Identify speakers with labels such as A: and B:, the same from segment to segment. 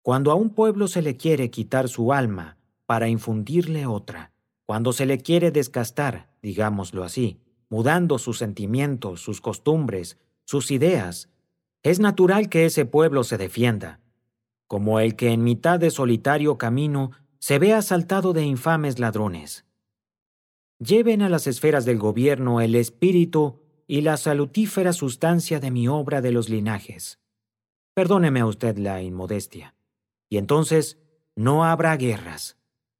A: Cuando a un pueblo se le quiere quitar su alma para infundirle otra, cuando se le quiere descastar, digámoslo así, mudando sus sentimientos, sus costumbres, sus ideas, es natural que ese pueblo se defienda, como el que en mitad de solitario camino se ve asaltado de infames ladrones. Lleven a las esferas del gobierno el espíritu y la salutífera sustancia de mi obra de los linajes. Perdóneme usted la inmodestia. Y entonces no habrá guerras.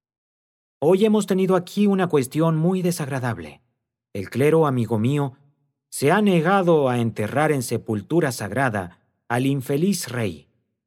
A: Hoy hemos tenido aquí una cuestión muy desagradable. El clero, amigo mío, se ha negado a enterrar en sepultura sagrada al infeliz rey.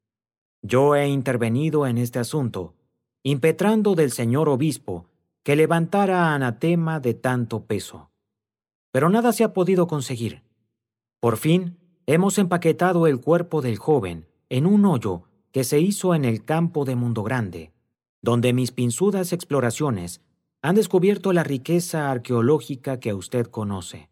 A: Yo he intervenido en este asunto, impetrando del señor obispo que levantara anatema de tanto peso. Pero nada se ha podido conseguir. Por fin, hemos empaquetado el cuerpo del joven en un hoyo que se hizo en el campo de Mundo Grande, donde mis pinzudas exploraciones han descubierto la riqueza arqueológica que usted conoce.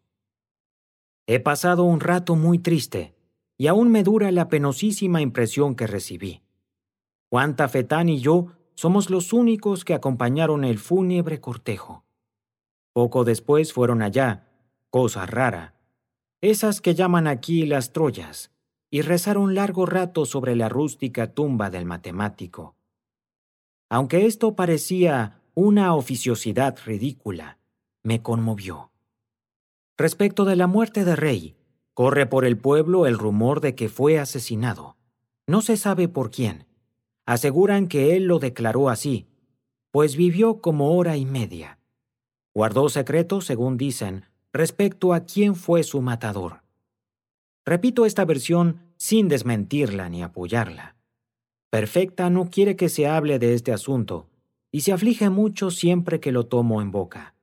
A: He pasado un rato muy triste, y aún me dura la penosísima impresión que recibí. Juan Tafetán y yo somos los únicos que acompañaron el fúnebre cortejo. Poco después fueron allá, cosa rara, esas que llaman aquí las Troyas, y rezaron largo rato sobre la rústica tumba del matemático. Aunque esto parecía una oficiosidad ridícula, me conmovió. Respecto de la muerte de Rey, corre por el pueblo el rumor de que fue asesinado. No se sabe por quién. Aseguran que él lo declaró así, pues vivió como hora y media. Guardó secreto, según dicen, respecto a quién fue su matador. Repito esta versión sin desmentirla ni apoyarla. Perfecta no quiere que se hable de este asunto y se aflige mucho siempre que lo tomo en boca.